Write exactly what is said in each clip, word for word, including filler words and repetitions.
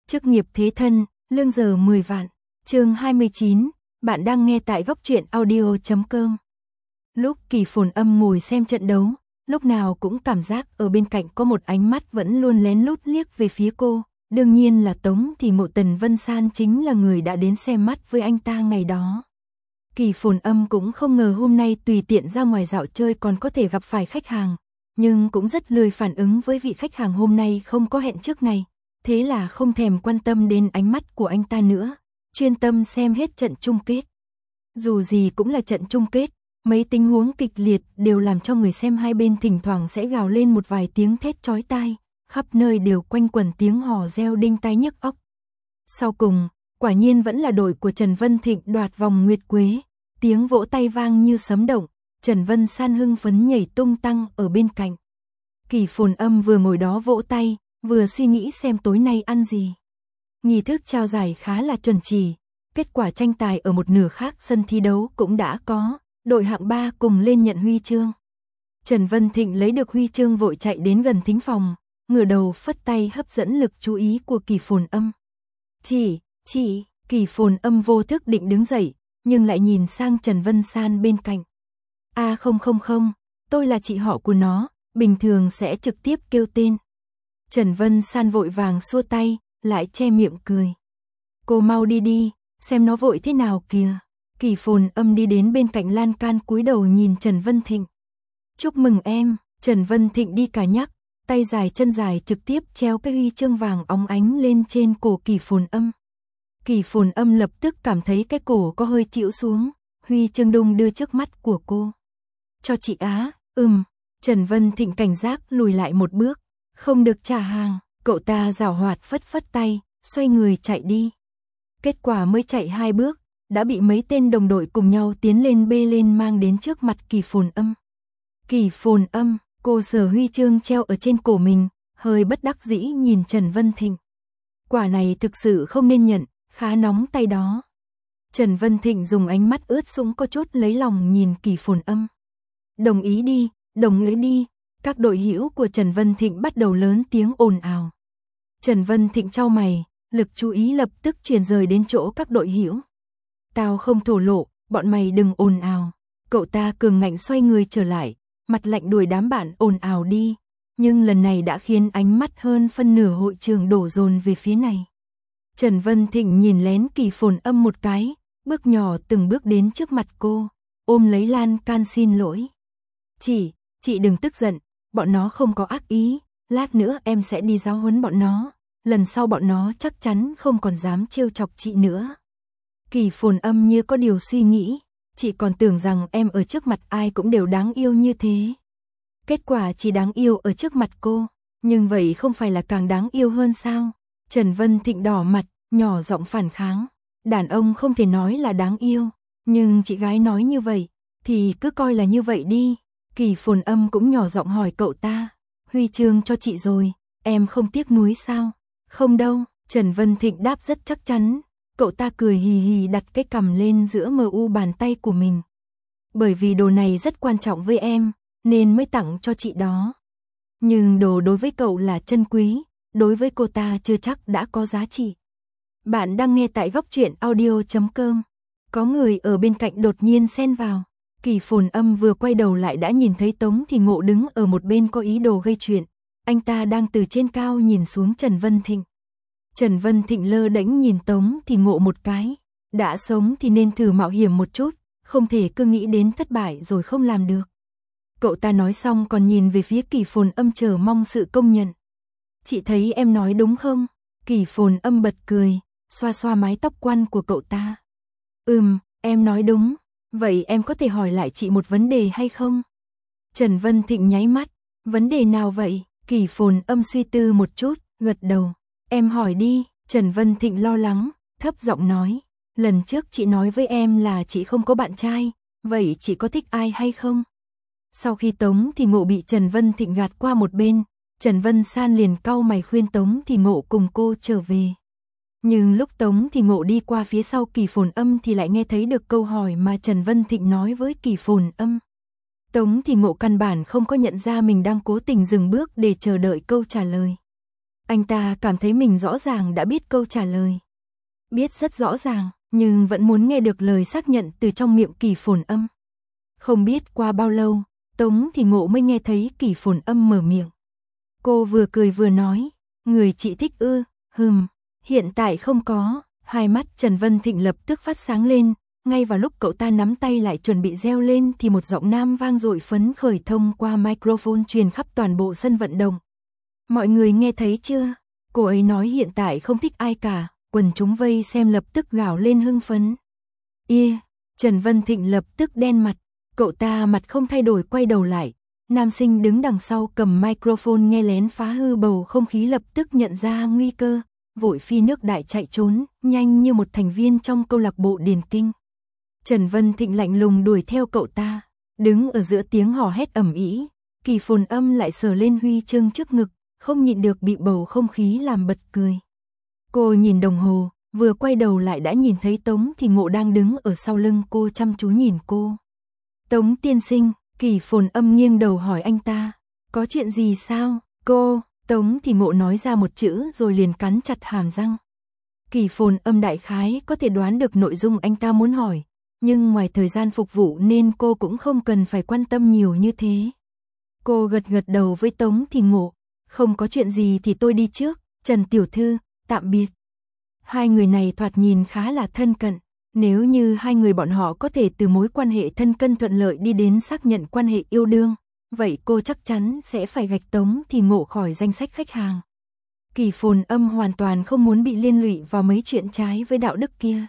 Chức nghiệp thế thân, lương giờ mười vạn. Chương hai mươi chín, bạn đang nghe tại góc truyện audio chấm com. Lúc Kỳ Phồn Âm ngồi xem trận đấu, lúc nào cũng cảm giác ở bên cạnh có một ánh mắt vẫn luôn lén lút liếc về phía cô. Đương nhiên là Tống thì Ngộ Tần Vân San chính là người đã đến xem mắt với anh ta ngày đó. Kỳ Phồn Âm cũng không ngờ hôm nay tùy tiện ra ngoài dạo chơi còn có thể gặp phải khách hàng, nhưng cũng rất lười phản ứng với vị khách hàng hôm nay không có hẹn trước này. Thế là không thèm quan tâm đến ánh mắt của anh ta nữa, chuyên tâm xem hết trận chung kết. Dù gì cũng là trận chung kết, mấy tình huống kịch liệt đều làm cho người xem hai bên thỉnh thoảng sẽ gào lên một vài tiếng thét chói tai, khắp nơi đều quanh quẩn tiếng hò reo đinh tai nhức óc. Sau cùng, quả nhiên vẫn là đội của Trần Vân Thịnh đoạt vòng nguyệt quế, tiếng vỗ tay vang như sấm động, Trần Vân San hưng phấn nhảy tung tăng ở bên cạnh. Kỳ Phồn Âm vừa ngồi đó vỗ tay, vừa suy nghĩ xem tối nay ăn gì. Nghi thức trao giải khá là chuẩn chỉ, kết quả tranh tài ở một nửa khác sân thi đấu cũng đã có, đội hạng ba cùng lên nhận huy chương. Trần Vân Thịnh lấy được huy chương vội chạy đến gần thính phòng, ngửa đầu phất tay hấp dẫn lực chú ý của Kỳ Phồn Âm. Chị, chị, Kỳ Phồn Âm vô thức định đứng dậy, nhưng lại nhìn sang Trần Vân San bên cạnh. À không không không, tôi là chị họ của nó, bình thường sẽ trực tiếp kêu tên. Trần Vân San vội vàng xua tay, lại che miệng cười. Cô mau đi đi, xem nó vội thế nào kìa. Kỳ Phồn Âm đi đến bên cạnh lan can cúi đầu nhìn Trần Vân Thịnh. Chúc mừng em, Trần Vân Thịnh đi cả nhắc, tay dài chân dài trực tiếp treo cái huy chương vàng óng ánh lên trên cổ Kỳ Phồn Âm. Kỳ Phồn Âm lập tức cảm thấy cái cổ có hơi chịu xuống, huy chương đung đưa trước mắt của cô. Cho chị á, ừm, Trần Vân Thịnh cảnh giác lùi lại một bước. Không được trả hàng, cậu ta giảo hoạt phất phất tay, xoay người chạy đi. Kết quả mới chạy hai bước, đã bị mấy tên đồng đội cùng nhau tiến lên bê lên mang đến trước mặt Kỳ Phồn Âm. Kỳ Phồn Âm, cô sờ huy chương treo ở trên cổ mình, hơi bất đắc dĩ nhìn Trần Vân Thịnh. Quả này thực sự không nên nhận, khá nóng tay đó. Trần Vân Thịnh dùng ánh mắt ướt sũng có chút lấy lòng nhìn Kỳ Phồn Âm. Đồng ý đi, đồng ý đi. Các đội hữu của Trần Vân Thịnh bắt đầu lớn tiếng ồn ào. Trần Vân Thịnh chau mày, lực chú ý lập tức chuyển rời đến chỗ các đội hữu. Tao không thổ lộ, bọn mày đừng ồn ào. Cậu ta cường ngạnh xoay người trở lại, mặt lạnh đuổi đám bạn ồn ào đi. Nhưng lần này đã khiến ánh mắt hơn phân nửa hội trường đổ dồn về phía này. Trần Vân Thịnh nhìn lén Kỳ Phồn Âm một cái, bước nhỏ từng bước đến trước mặt cô, ôm lấy lan can xin lỗi. Chị, chị đừng tức giận. Bọn nó không có ác ý, lát nữa em sẽ đi giáo huấn bọn nó, lần sau bọn nó chắc chắn không còn dám trêu chọc chị nữa. Kỳ Phồn Âm như có điều suy nghĩ, chị còn tưởng rằng em ở trước mặt ai cũng đều đáng yêu như thế. Kết quả chỉ đáng yêu ở trước mặt cô, nhưng vậy không phải là càng đáng yêu hơn sao? Trần Vân Thịnh đỏ mặt, nhỏ giọng phản kháng, đàn ông không thể nói là đáng yêu, nhưng chị gái nói như vậy, thì cứ coi là như vậy đi. Kỳ Phồn Âm cũng nhỏ giọng hỏi cậu ta, huy chương cho chị rồi, em không tiếc nuối sao? Không đâu, Trần Vân Thịnh đáp rất chắc chắn, cậu ta cười hì hì đặt cái cằm lên giữa mờ u bàn tay của mình. Bởi vì đồ này rất quan trọng với em, nên mới tặng cho chị đó. Nhưng đồ đối với cậu là chân quý, đối với cô ta chưa chắc đã có giá trị. Bạn đang nghe tại góc truyện audio chấm com. Có người ở bên cạnh đột nhiên xen vào. Kỳ Phồn Âm vừa quay đầu lại đã nhìn thấy Tống Thì Ngộ đứng ở một bên có ý đồ gây chuyện. Anh ta đang từ trên cao nhìn xuống Trần Vân Thịnh. Trần Vân Thịnh lơ đễnh nhìn Tống Thì Ngộ một cái. Đã sống thì nên thử mạo hiểm một chút, không thể cứ nghĩ đến thất bại rồi không làm được. Cậu ta nói xong còn nhìn về phía Kỳ Phồn Âm chờ mong sự công nhận. Chị thấy em nói đúng không? Kỳ Phồn Âm bật cười, xoa xoa mái tóc quăn của cậu ta. Ừm, em nói đúng. Vậy em có thể hỏi lại chị một vấn đề hay không? Trần Vân Thịnh nháy mắt. Vấn đề nào vậy? Kỳ Phồn Âm suy tư một chút, gật đầu. Em hỏi đi. Trần Vân Thịnh lo lắng, thấp giọng nói. Lần trước chị nói với em là chị không có bạn trai, vậy chị có thích ai hay không? Sau khi Tống Thì Ngộ bị Trần Vân Thịnh gạt qua một bên, Trần Vân San liền cau mày khuyên Tống Thì Ngộ cùng cô trở về. Nhưng lúc Tống Thì Ngộ đi qua phía sau Kỳ Phồn Âm thì lại nghe thấy được câu hỏi mà Trần Vân Thịnh nói với Kỳ Phồn Âm. Tống Thì Ngộ căn bản không có nhận ra mình đang cố tình dừng bước để chờ đợi câu trả lời. Anh ta cảm thấy mình rõ ràng đã biết câu trả lời. Biết rất rõ ràng, nhưng vẫn muốn nghe được lời xác nhận từ trong miệng Kỳ Phồn Âm. Không biết qua bao lâu, Tống Thì Ngộ mới nghe thấy Kỳ Phồn Âm mở miệng. Cô vừa cười vừa nói, người chị thích ư, hừm, hiện tại không có. Hai mắt Trần Vân Thịnh lập tức phát sáng lên, ngay vào lúc cậu ta nắm tay lại chuẩn bị reo lên thì một giọng nam vang dội phấn khởi thông qua microphone truyền khắp toàn bộ sân vận động. Mọi người nghe thấy chưa? Cô ấy nói hiện tại không thích ai cả, quần chúng vây xem lập tức gào lên hưng phấn. Ia, Trần Vân Thịnh lập tức đen mặt, cậu ta mặt không thay đổi quay đầu lại. Nam sinh đứng đằng sau cầm microphone nghe lén phá hư bầu không khí lập tức nhận ra nguy cơ, vội phi nước đại chạy trốn, nhanh như một thành viên trong câu lạc bộ điền kinh. Trần Vân Thịnh lạnh lùng đuổi theo cậu ta, đứng ở giữa tiếng hò hét ầm ĩ, Kỳ Phồn Âm lại sờ lên huy chương trước ngực, không nhịn được bị bầu không khí làm bật cười. Cô nhìn đồng hồ, vừa quay đầu lại đã nhìn thấy Tống Thì Ngộ đang đứng ở sau lưng cô chăm chú nhìn cô. Tống tiên sinh, Kỳ Phồn Âm nghiêng đầu hỏi anh ta, có chuyện gì sao? Cô, Tống Thì Ngộ nói ra một chữ rồi liền cắn chặt hàm răng. Kỳ Phồn Âm đại khái có thể đoán được nội dung anh ta muốn hỏi, nhưng ngoài thời gian phục vụ nên cô cũng không cần phải quan tâm nhiều như thế. Cô gật gật đầu với Tống Thì Ngộ, không có chuyện gì thì tôi đi trước, Trần tiểu thư, tạm biệt. Hai người này thoạt nhìn khá là thân cận, nếu như hai người bọn họ có thể từ mối quan hệ thân cân thuận lợi đi đến xác nhận quan hệ yêu đương, vậy cô chắc chắn sẽ phải gạch Tống Thì Ngộ khỏi danh sách khách hàng. Kỳ Phồn Âm hoàn toàn không muốn bị liên lụy vào mấy chuyện trái với đạo đức kia.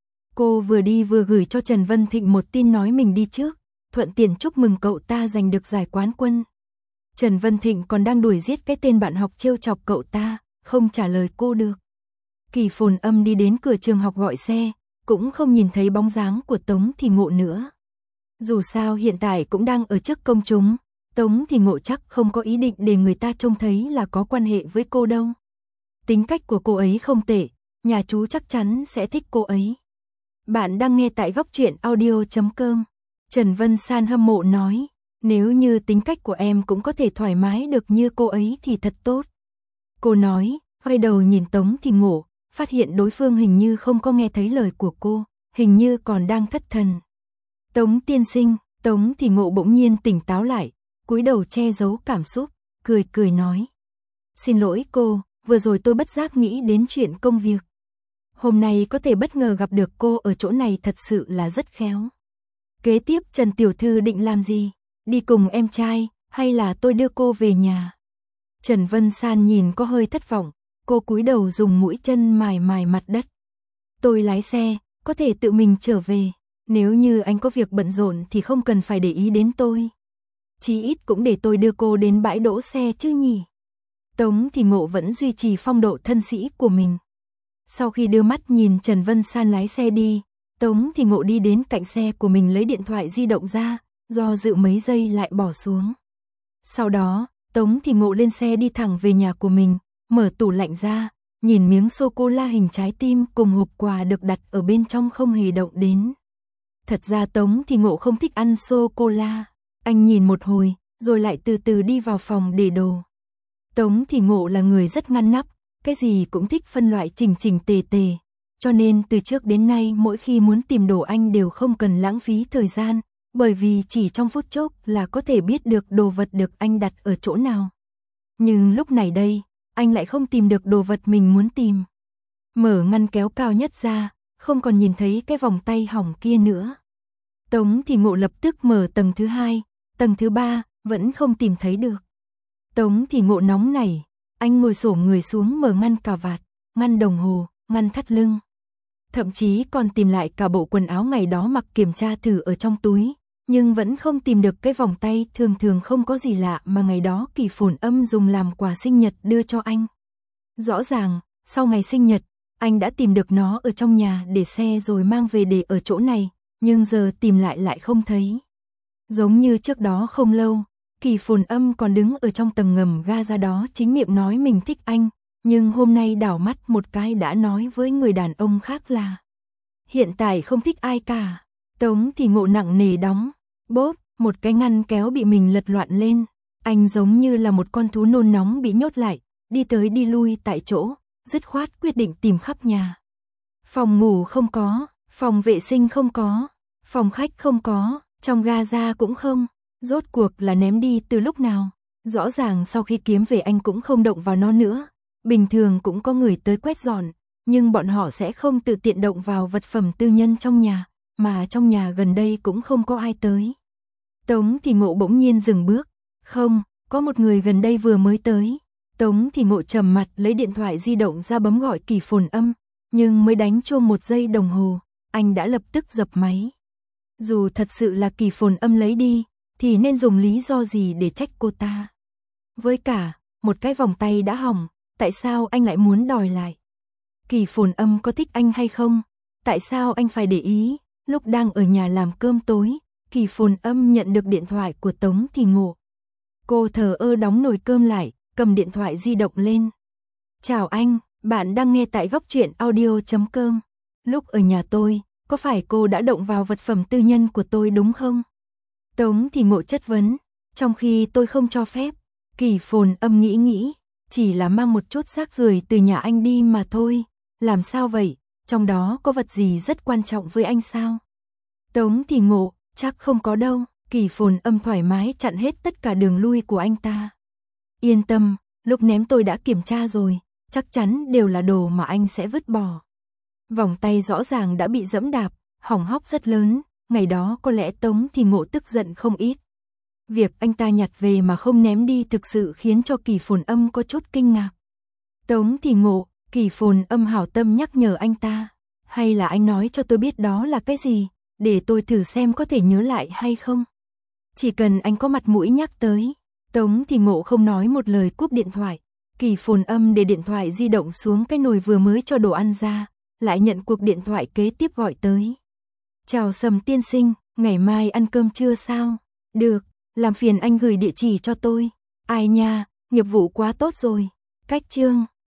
Cô vừa đi vừa gửi cho Trần Vân Thịnh một tin nói mình đi trước, thuận tiện chúc mừng cậu ta giành được giải quán quân. Trần Vân Thịnh còn đang đuổi giết cái tên bạn học trêu chọc cậu ta, không trả lời cô được. Kỳ Phồn Âm đi đến cửa trường học gọi xe, cũng không nhìn thấy bóng dáng của Tống Thì Ngộ nữa. Dù sao hiện tại cũng đang ở trước công chúng, Tống Thì Ngộ chắc không có ý định để người ta trông thấy là có quan hệ với cô đâu. Tính cách của cô ấy không tệ, nhà chú chắc chắn sẽ thích cô ấy. Bạn đang nghe tại góc truyện audio chấm com. Trần Vân San hâm mộ nói, nếu như tính cách của em cũng có thể thoải mái được như cô ấy thì thật tốt. Cô nói, quay đầu nhìn Tống Thì Ngộ, phát hiện đối phương hình như không có nghe thấy lời của cô, hình như còn đang thất thần. Tống tiên sinh, Tống Thì Ngộ bỗng nhiên tỉnh táo lại, cúi đầu che giấu cảm xúc, cười cười nói. Xin lỗi cô, vừa rồi tôi bất giác nghĩ đến chuyện công việc. Hôm nay có thể bất ngờ gặp được cô ở chỗ này thật sự là rất khéo. Kế tiếp Trần tiểu thư định làm gì? Đi cùng em trai, hay là tôi đưa cô về nhà? Trần Vân San nhìn có hơi thất vọng, cô cúi đầu dùng mũi chân mài mài mặt đất. Tôi lái xe, có thể tự mình trở về, nếu như anh có việc bận rộn thì không cần phải để ý đến tôi. Chí ít cũng để tôi đưa cô đến bãi đỗ xe chứ nhỉ? Tống Thì Ngộ vẫn duy trì phong độ thân sĩ của mình. Sau khi đưa mắt nhìn Trần Vân San lái xe đi, Tống Thì Ngộ đi đến cạnh xe của mình lấy điện thoại di động ra, do dự mấy giây lại bỏ xuống. Sau đó, Tống Thì Ngộ lên xe đi thẳng về nhà của mình, mở tủ lạnh ra, nhìn miếng sô-cô-la hình trái tim cùng hộp quà được đặt ở bên trong không hề động đến. Thật ra Tống Thì Ngộ không thích ăn sô-cô-la, anh nhìn một hồi, rồi lại từ từ đi vào phòng để đồ. Tống Thì Ngộ là người rất ngăn nắp, cái gì cũng thích phân loại chỉnh chỉnh tề tề, cho nên từ trước đến nay mỗi khi muốn tìm đồ anh đều không cần lãng phí thời gian, bởi vì chỉ trong phút chốc là có thể biết được đồ vật được anh đặt ở chỗ nào. Nhưng lúc này đây, anh lại không tìm được đồ vật mình muốn tìm. Mở ngăn kéo cao nhất ra, không còn nhìn thấy cái vòng tay hỏng kia nữa. Tống Thì Ngộ lập tức mở tầng thứ hai, tầng thứ ba, vẫn không tìm thấy được. Tống Thì Ngộ nóng nảy, anh ngồi xổm người xuống mở ngăn cà vạt, ngăn đồng hồ, ngăn thắt lưng. Thậm chí còn tìm lại cả bộ quần áo ngày đó mặc kiểm tra thử ở trong túi, nhưng vẫn không tìm được cái vòng tay thường thường không có gì lạ mà ngày đó Kỳ Phồn Âm dùng làm quà sinh nhật đưa cho anh. Rõ ràng, sau ngày sinh nhật, anh đã tìm được nó ở trong nhà để xe rồi mang về để ở chỗ này, nhưng giờ tìm lại lại không thấy. Giống như trước đó không lâu, Kỳ Phồn Âm còn đứng ở trong tầng ngầm ga ra đó chính miệng nói mình thích anh, nhưng hôm nay đảo mắt một cái đã nói với người đàn ông khác là hiện tại không thích ai cả. Tống Thì Ngộ nặng nề đóng, bốp, một cái ngăn kéo bị mình lật loạn lên, anh giống như là một con thú nôn nóng bị nhốt lại, đi tới đi lui tại chỗ, dứt khoát quyết định tìm khắp nhà. Phòng ngủ không có, phòng vệ sinh không có, phòng khách không có, trong ga-ra cũng không, rốt cuộc là ném đi từ lúc nào. Rõ ràng sau khi kiếm về anh cũng không động vào nó nữa, bình thường cũng có người tới quét dọn, nhưng bọn họ sẽ không tự tiện động vào vật phẩm tư nhân trong nhà, mà trong nhà gần đây cũng không có ai tới. Tống Thì Ngộ bỗng nhiên dừng bước, không, có một người gần đây vừa mới tới. Tống Thì Ngộ trầm mặt lấy điện thoại di động ra bấm gọi Kỳ Phồn Âm, nhưng mới đánh chuông một giây đồng hồ, anh đã lập tức dập máy. Dù thật sự là Kỳ Phồn Âm lấy đi, thì nên dùng lý do gì để trách cô ta? Với cả, một cái vòng tay đã hỏng, tại sao anh lại muốn đòi lại? Kỳ Phồn Âm có thích anh hay không? Tại sao anh phải để ý? Lúc đang ở nhà làm cơm tối, Kỳ Phồn Âm nhận được điện thoại của Tống Thì Ngộ. Cô thờ ơ đóng nồi cơm lại, cầm điện thoại di động lên. Chào anh, bạn đang nghe tại góc truyện audio chấm com. Lúc ở nhà tôi, có phải cô đã động vào vật phẩm tư nhân của tôi đúng không? Tống Thì Ngộ chất vấn, trong khi tôi không cho phép. Kỳ Phồn Âm nghĩ nghĩ, chỉ là mang một chút rác rưởi từ nhà anh đi mà thôi. Làm sao vậy? Trong đó có vật gì rất quan trọng với anh sao? Tống Thì Ngộ, chắc không có đâu. Kỳ Phồn Âm thoải mái chặn hết tất cả đường lui của anh ta. Yên tâm, lúc ném tôi đã kiểm tra rồi, chắc chắn đều là đồ mà anh sẽ vứt bỏ. Vòng tay rõ ràng đã bị dẫm đạp, hỏng hóc rất lớn, ngày đó có lẽ Tống Thì Ngộ tức giận không ít. Việc anh ta nhặt về mà không ném đi thực sự khiến cho Kỳ Phồn Âm có chút kinh ngạc. Tống Thì Ngộ, Kỳ Phồn Âm hảo tâm nhắc nhở anh ta, hay là anh nói cho tôi biết đó là cái gì, để tôi thử xem có thể nhớ lại hay không. Chỉ cần anh có mặt mũi nhắc tới. Tống Thì Ngộ không nói một lời cúp điện thoại. Kỳ Phồn Âm để điện thoại di động xuống cái nồi vừa mới cho đồ ăn ra, lại nhận cuộc điện thoại kế tiếp gọi tới. Chào Sầm tiên sinh, ngày mai ăn cơm trưa sao? Được, làm phiền anh gửi địa chỉ cho tôi. Ai nha, nghiệp vụ quá tốt rồi. Cách chương